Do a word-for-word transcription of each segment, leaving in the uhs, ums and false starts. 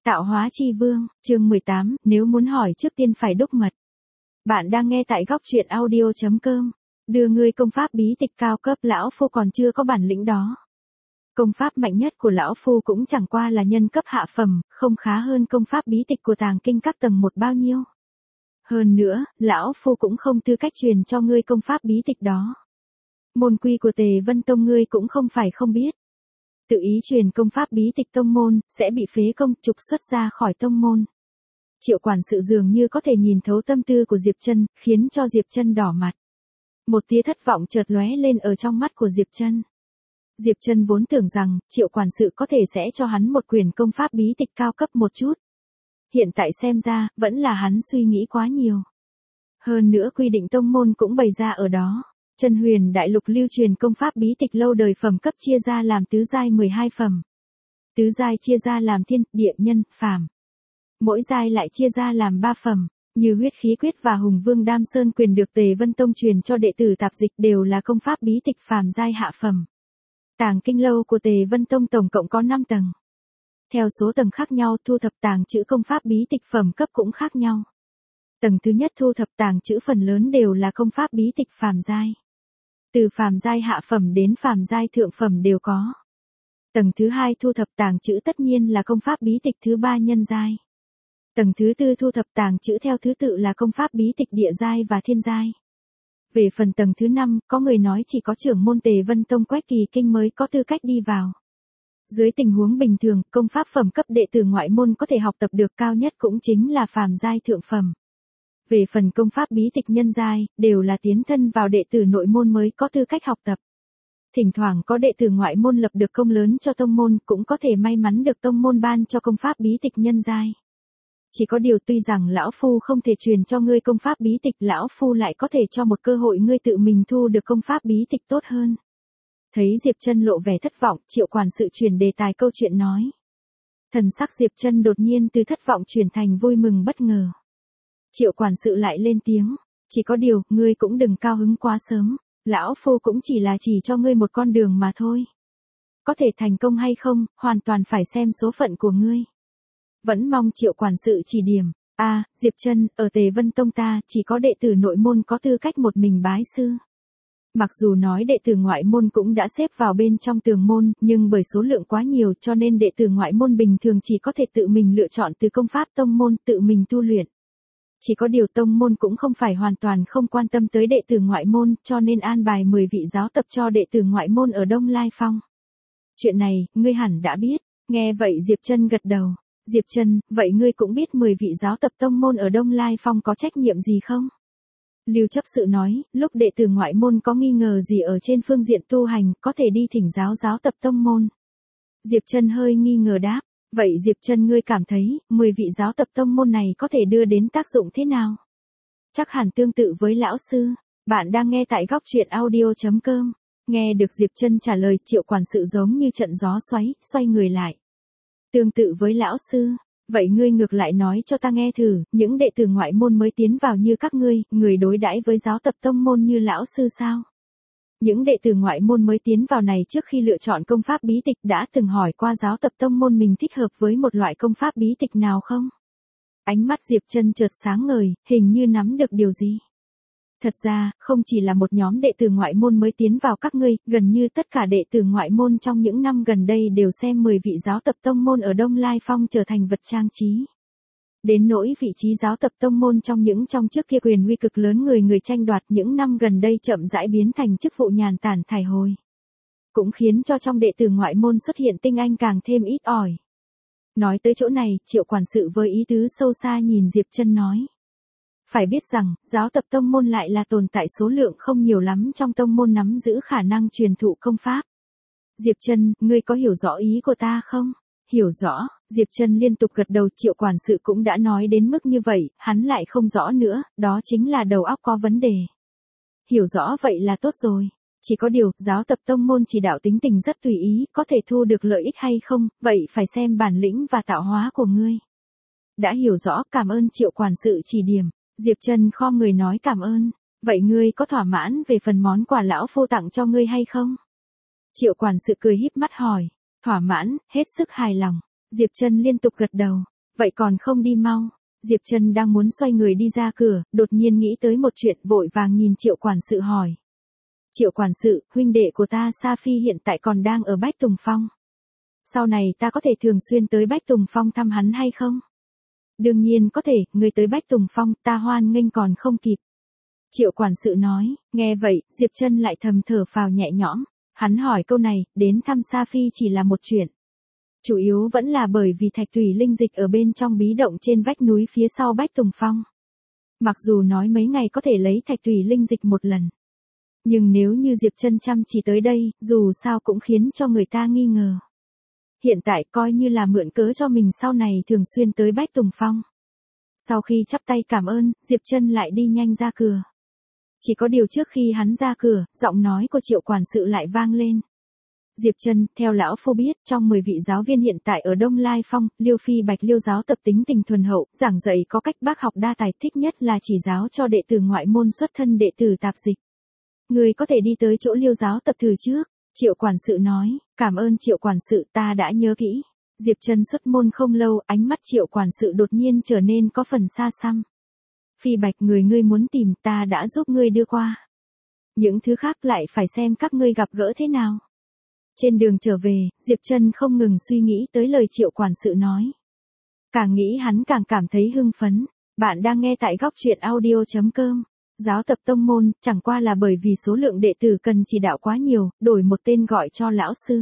Tạo hóa chi vương, chương mười tám, nếu muốn hỏi trước tiên phải đúc mật. Bạn đang nghe tại góc truyện audio chấm com. Đưa ngươi công pháp bí tịch cao cấp, lão phu còn chưa có bản lĩnh đó. Công pháp mạnh nhất của lão phu cũng chẳng qua là nhân cấp hạ phẩm, không khá hơn công pháp bí tịch của tàng kinh các tầng một bao nhiêu. Hơn nữa, lão phu cũng không tư cách truyền cho ngươi công pháp bí tịch đó. Môn quy của Tề Vân Tông ngươi cũng không phải không biết. Tự ý truyền công pháp bí tịch tông môn, sẽ bị phế công, trục xuất ra khỏi tông môn. Triệu quản sự dường như có thể nhìn thấu tâm tư của Diệp Trân, khiến cho Diệp Trân đỏ mặt. Một tia thất vọng chợt lóe lên ở trong mắt của Diệp Trân. Diệp Trân vốn tưởng rằng, Triệu quản sự có thể sẽ cho hắn một quyển công pháp bí tịch cao cấp một chút. Hiện tại xem ra, vẫn là hắn suy nghĩ quá nhiều. Hơn nữa quy định tông môn cũng bày ra ở đó. Chân Huyền Đại Lục lưu truyền công pháp bí tịch lâu đời phẩm cấp chia ra làm tứ giai mười hai phẩm. Tứ giai chia ra làm thiên, địa, nhân, phàm. Mỗi giai lại chia ra làm ba phẩm, như huyết khí quyết và hùng vương đam sơn quyền được Tề Vân Tông truyền cho đệ tử tạp dịch đều là công pháp bí tịch phàm giai hạ phẩm. Tàng kinh lâu của Tề Vân Tông tổng cộng có năm tầng. Theo số tầng khác nhau thu thập tàng chữ công pháp bí tịch phẩm cấp cũng khác nhau. Tầng thứ nhất thu thập tàng chữ phần lớn đều là công pháp bí tịch phàm giai. Từ phàm giai hạ phẩm đến phàm giai thượng phẩm đều có. Tầng thứ hai thu thập tàng chữ tất nhiên là công pháp bí tịch thứ ba nhân giai. Tầng thứ tư thu thập tàng chữ theo thứ tự là công pháp bí tịch địa giai và thiên giai. Về phần tầng thứ năm, có người nói chỉ có trưởng môn Tề Vân Tông Quách Kỳ Kinh mới có tư cách đi vào. Dưới tình huống bình thường, công pháp phẩm cấp đệ tử ngoại môn có thể học tập được cao nhất cũng chính là phàm giai thượng phẩm. Về phần công pháp bí tịch nhân giai, đều là tiến thân vào đệ tử nội môn mới có tư cách học tập. Thỉnh thoảng có đệ tử ngoại môn lập được công lớn cho tông môn, cũng có thể may mắn được tông môn ban cho công pháp bí tịch nhân giai. Chỉ có điều tuy rằng lão phu không thể truyền cho ngươi công pháp bí tịch, lão phu lại có thể cho một cơ hội ngươi tự mình thu được công pháp bí tịch tốt hơn. Thấy Diệp Trân lộ vẻ thất vọng, Triệu quản sự chuyển đề tài câu chuyện nói. Thần sắc Diệp Trân đột nhiên từ thất vọng chuyển thành vui mừng bất ngờ. Triệu quản sự lại lên tiếng, chỉ có điều, ngươi cũng đừng cao hứng quá sớm, lão phu cũng chỉ là chỉ cho ngươi một con đường mà thôi. Có thể thành công hay không, hoàn toàn phải xem số phận của ngươi. Vẫn mong Triệu quản sự chỉ điểm, a à, Diệp Trân, ở Tề Vân Tông ta, chỉ có đệ tử nội môn có tư cách một mình bái sư. Mặc dù nói đệ tử ngoại môn cũng đã xếp vào bên trong tường môn, nhưng bởi số lượng quá nhiều cho nên đệ tử ngoại môn bình thường chỉ có thể tự mình lựa chọn từ công pháp tông môn, tự mình tu luyện. Chỉ có điều tông môn cũng không phải hoàn toàn không quan tâm tới đệ tử ngoại môn, cho nên an bài mười vị giáo tập cho đệ tử ngoại môn ở Đông Lai Phong. Chuyện này, ngươi hẳn đã biết. Nghe vậy Diệp Trân gật đầu. Diệp Trân, vậy ngươi cũng biết mười vị giáo tập tông môn ở Đông Lai Phong có trách nhiệm gì không? Lưu chấp sự nói, lúc đệ tử ngoại môn có nghi ngờ gì ở trên phương diện tu hành, có thể đi thỉnh giáo giáo tập tông môn. Diệp Trân hơi nghi ngờ đáp. Vậy Diệp Trân ngươi cảm thấy, mười vị giáo tập tông môn này có thể đưa đến tác dụng thế nào? Chắc hẳn tương tự với lão sư. Bạn đang nghe tại góc truyện audio chấm com. Nghe được Diệp Trân trả lời, Triệu quản sự giống như trận gió xoáy, xoay người lại. Tương tự với lão sư. Vậy ngươi ngược lại nói cho ta nghe thử, những đệ tử ngoại môn mới tiến vào như các ngươi, người đối đãi với giáo tập tông môn như lão sư sao? Những đệ tử ngoại môn mới tiến vào này trước khi lựa chọn công pháp bí tịch đã từng hỏi qua giáo tập tông môn mình thích hợp với một loại công pháp bí tịch nào không? Ánh mắt Diệp Trân chợt sáng ngời, hình như nắm được điều gì. Thật ra, không chỉ là một nhóm đệ tử ngoại môn mới tiến vào các ngươi, gần như tất cả đệ tử ngoại môn trong những năm gần đây đều xem mười vị giáo tập tông môn ở Đông Lai Phong trở thành vật trang trí. Đến nỗi vị trí giáo tập tông môn trong những trong trước kia quyền uy cực lớn người người tranh đoạt những năm gần đây chậm rãi biến thành chức vụ nhàn tản thải hồi. Cũng khiến cho trong đệ tử ngoại môn xuất hiện tinh anh càng thêm ít ỏi. Nói tới chỗ này, Triệu quản sự với ý tứ sâu xa nhìn Diệp Trân nói. Phải biết rằng, giáo tập tông môn lại là tồn tại số lượng không nhiều lắm trong tông môn nắm giữ khả năng truyền thụ công pháp. Diệp Trân, ngươi có hiểu rõ ý của ta không? Hiểu rõ, Diệp Trân liên tục gật đầu. Triệu quản sự cũng đã nói đến mức như vậy, hắn lại không rõ nữa, đó chính là đầu óc có vấn đề. Hiểu rõ vậy là tốt rồi. Chỉ có điều, giáo tập tông môn chỉ đạo tính tình rất tùy ý, có thể thu được lợi ích hay không, vậy phải xem bản lĩnh và tạo hóa của ngươi. Đã hiểu rõ, cảm ơn Triệu quản sự chỉ điểm. Diệp Trân khom người nói cảm ơn. Vậy ngươi có thỏa mãn về phần món quà lão phu tặng cho ngươi hay không? Triệu quản sự cười híp mắt hỏi. Thỏa mãn, hết sức hài lòng. Diệp Trân liên tục gật đầu. Vậy còn không đi mau. Diệp Trân đang muốn xoay người đi ra cửa, đột nhiên nghĩ tới một chuyện, vội vàng nhìn Triệu quản sự hỏi. Triệu quản sự, huynh đệ của ta Sa Phi hiện tại còn đang ở Bách Tùng Phong. Sau này ta có thể thường xuyên tới Bách Tùng Phong thăm hắn hay không? Đương nhiên có thể, người tới Bách Tùng Phong, ta hoan nghênh còn không kịp. Triệu quản sự nói, nghe vậy, Diệp Trân lại thầm thở phào nhẹ nhõm. Hắn hỏi câu này, đến thăm Sa Phi chỉ là một chuyện. Chủ yếu vẫn là bởi vì thạch thủy linh dịch ở bên trong bí động trên vách núi phía sau Bách Tùng Phong. Mặc dù nói mấy ngày có thể lấy thạch thủy linh dịch một lần. Nhưng nếu như Diệp Trân chăm chỉ tới đây, dù sao cũng khiến cho người ta nghi ngờ. Hiện tại coi như là mượn cớ cho mình sau này thường xuyên tới Bách Tùng Phong. Sau khi chắp tay cảm ơn, Diệp Trân lại đi nhanh ra cửa. Chỉ có điều trước khi hắn ra cửa, giọng nói của Triệu quản sự lại vang lên. Diệp Trân, theo lão phu biết, trong mười vị giáo viên hiện tại ở Đông Lai Phong, Liêu Phi Bạch Liêu giáo tập tính tình thuần hậu, giảng dạy có cách bác học đa tài, thích nhất là chỉ giáo cho đệ tử ngoại môn xuất thân đệ tử tạp dịch. Người có thể đi tới chỗ Liêu giáo tập thử trước. Triệu quản sự nói, cảm ơn Triệu quản sự, ta đã nhớ kỹ. Diệp Trân xuất môn không lâu, ánh mắt Triệu quản sự đột nhiên trở nên có phần xa xăm. Phi Bạch, người ngươi muốn tìm, ta đã giúp ngươi đưa qua. Những thứ khác lại phải xem các ngươi gặp gỡ thế nào. Trên đường trở về, Diệp Trân không ngừng suy nghĩ tới lời Triệu quản sự nói. Càng nghĩ hắn càng cảm thấy hưng phấn. Bạn đang nghe tại góc truyện audio chấm com. Giáo tập tông môn, chẳng qua là bởi vì số lượng đệ tử cần chỉ đạo quá nhiều, đổi một tên gọi cho lão sư.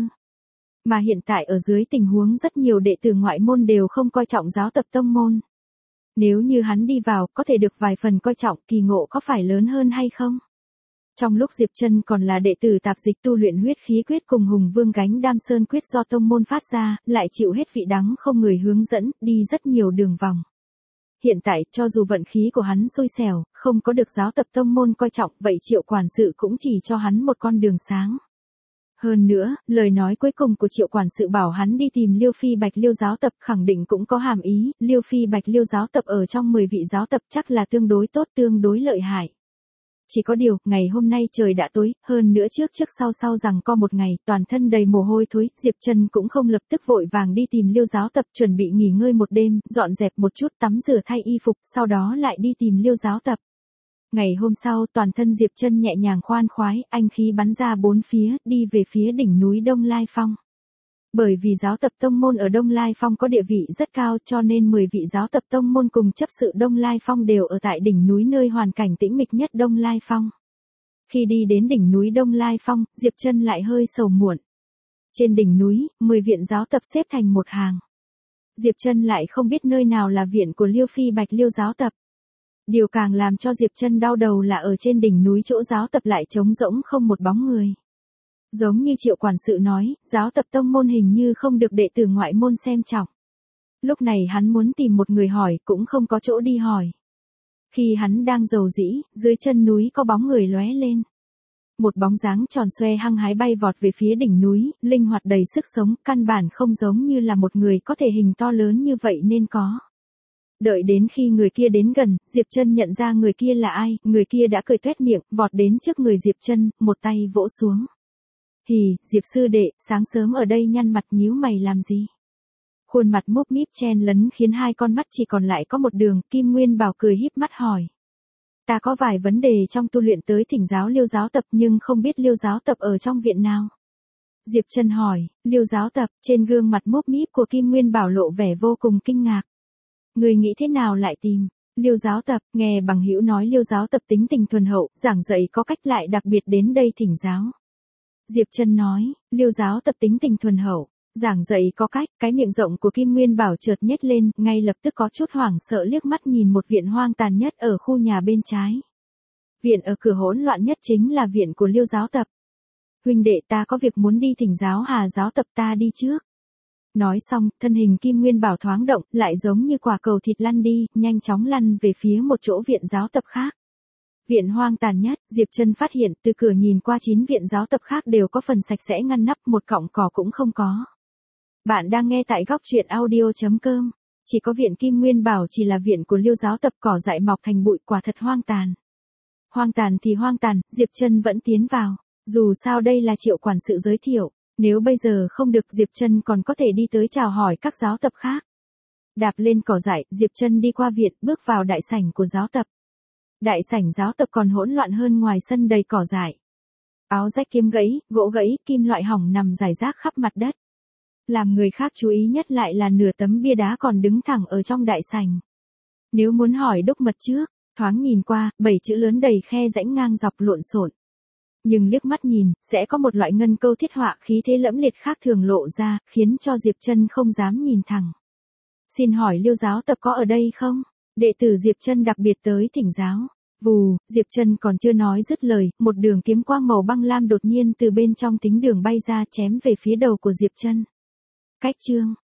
Mà hiện tại ở dưới tình huống rất nhiều đệ tử ngoại môn đều không coi trọng giáo tập tông môn. Nếu như hắn đi vào, có thể được vài phần coi trọng, kỳ ngộ có phải lớn hơn hay không? Trong lúc Diệp Trân còn là đệ tử tạp dịch tu luyện huyết khí quyết cùng Hùng Vương gánh Đam Sơn quyết do tông môn phát ra, lại chịu hết vị đắng không người hướng dẫn, đi rất nhiều đường vòng. Hiện tại, cho dù vận khí của hắn xui xẻo, không có được giáo tập tông môn coi trọng, vậy Triệu quản sự cũng chỉ cho hắn một con đường sáng. Hơn nữa, lời nói cuối cùng của Triệu quản sự bảo hắn đi tìm Liêu Phi Bạch Liêu giáo tập khẳng định cũng có hàm ý, Liêu Phi Bạch Liêu giáo tập ở trong mười vị giáo tập chắc là tương đối tốt, tương đối lợi hại. Chỉ có điều, ngày hôm nay trời đã tối, hơn nữa trước trước sau sau rằng có một ngày, toàn thân đầy mồ hôi thối, Diệp Trân cũng không lập tức vội vàng đi tìm Liêu giáo tập, chuẩn bị nghỉ ngơi một đêm, dọn dẹp một chút, tắm rửa thay y phục, sau đó lại đi tìm Liêu giáo tập. Ngày hôm sau, toàn thân Diệp Trân nhẹ nhàng khoan khoái, anh khí bắn ra bốn phía, đi về phía đỉnh núi Đông Lai Phong. Bởi vì giáo tập tông môn ở Đông Lai Phong có địa vị rất cao, cho nên mười vị giáo tập tông môn cùng chấp sự Đông Lai Phong đều ở tại đỉnh núi nơi hoàn cảnh tĩnh mịch nhất Đông Lai Phong. Khi đi đến đỉnh núi Đông Lai Phong, Diệp Trân lại hơi sầu muộn. Trên đỉnh núi, mười viện giáo tập xếp thành một hàng. Diệp Trân lại không biết nơi nào là viện của Liêu Phi Bạch Liêu giáo tập. Điều càng làm cho Diệp Trân đau đầu là ở trên đỉnh núi chỗ giáo tập lại trống rỗng không một bóng người. Giống như Triệu quản sự nói, giáo tập tông môn hình như không được đệ tử ngoại môn xem trọng. Lúc này hắn muốn tìm một người hỏi, cũng không có chỗ đi hỏi. Khi hắn đang rầu rĩ, dưới chân núi có bóng người lóe lên. Một bóng dáng tròn xoe hăng hái bay vọt về phía đỉnh núi, linh hoạt đầy sức sống, căn bản không giống như là một người có thể hình to lớn như vậy nên có. Đợi đến khi người kia đến gần, Diệp Trân nhận ra người kia là ai, người kia đã cười tuét miệng, vọt đến trước người Diệp Trân, một tay vỗ xuống. Hì, Diệp sư đệ, sáng sớm ở đây nhăn mặt nhíu mày làm gì? Khuôn mặt múp míp chen lấn khiến hai con mắt chỉ còn lại có một đường, Kim Nguyên Bảo cười híp mắt hỏi. Ta có vài vấn đề trong tu luyện tới thỉnh giáo Liêu giáo tập nhưng không biết Liêu giáo tập ở trong viện nào. Diệp Trân hỏi, Liêu giáo tập, trên gương mặt múp míp của Kim Nguyên Bảo lộ vẻ vô cùng kinh ngạc. Người nghĩ thế nào lại tìm? Liêu giáo tập, nghe bằng hữu nói Liêu giáo tập tính tình thuần hậu, giảng dạy có cách lại đặc biệt đến đây thỉnh giáo. Diệp Trân nói, Liêu giáo tập tính tình thuần hậu, giảng dạy có cách, cái miệng rộng của Kim Nguyên Bảo chợt nhếch lên, ngay lập tức có chút hoảng sợ liếc mắt nhìn một viện hoang tàn nhất ở khu nhà bên trái. Viện ở cửa hỗn loạn nhất chính là viện của Liêu giáo tập. Huynh đệ ta có việc muốn đi thỉnh giáo Hà giáo tập, ta đi trước. Nói xong, thân hình Kim Nguyên Bảo thoáng động, lại giống như quả cầu thịt lăn đi, nhanh chóng lăn về phía một chỗ viện giáo tập khác. Viện hoang tàn nhất, Diệp Trân phát hiện từ cửa nhìn qua chín viện giáo tập khác đều có phần sạch sẽ ngăn nắp, một cọng cỏ cũng không có. Bạn đang nghe tại góc truyện audio chấm com. Chỉ có viện Kim Nguyên Bảo chỉ là viện của Liêu giáo tập, cỏ dại mọc thành bụi, quả thật hoang tàn. Hoang tàn thì hoang tàn, Diệp Trân vẫn tiến vào. Dù sao đây là Triệu quản sự giới thiệu. Nếu bây giờ không được, Diệp Trân còn có thể đi tới chào hỏi các giáo tập khác. Đạp lên cỏ dại, Diệp Trân đi qua viện, bước vào đại sảnh của giáo tập. Đại sảnh giáo tập còn hỗn loạn hơn ngoài sân đầy cỏ dại. Áo rách kiếm gãy, gỗ gãy, kim loại hỏng nằm rải rác khắp mặt đất. Làm người khác chú ý nhất lại là nửa tấm bia đá còn đứng thẳng ở trong đại sảnh. Nếu muốn hỏi đúc mật trước, thoáng nhìn qua, bảy chữ lớn đầy khe rãnh ngang dọc lộn xộn. Nhưng liếc mắt nhìn, sẽ có một loại ngân câu thiết họa khí thế lẫm liệt khác thường lộ ra, khiến cho Diệp Trân không dám nhìn thẳng. Xin hỏi Liêu giáo tập có ở đây không? Đệ tử Diệp Trân đặc biệt tới thỉnh giáo. Vù, Diệp Trân còn chưa nói dứt lời, một đường kiếm quang màu băng lam đột nhiên từ bên trong tính đường bay ra chém về phía đầu của Diệp Trân. Cách chương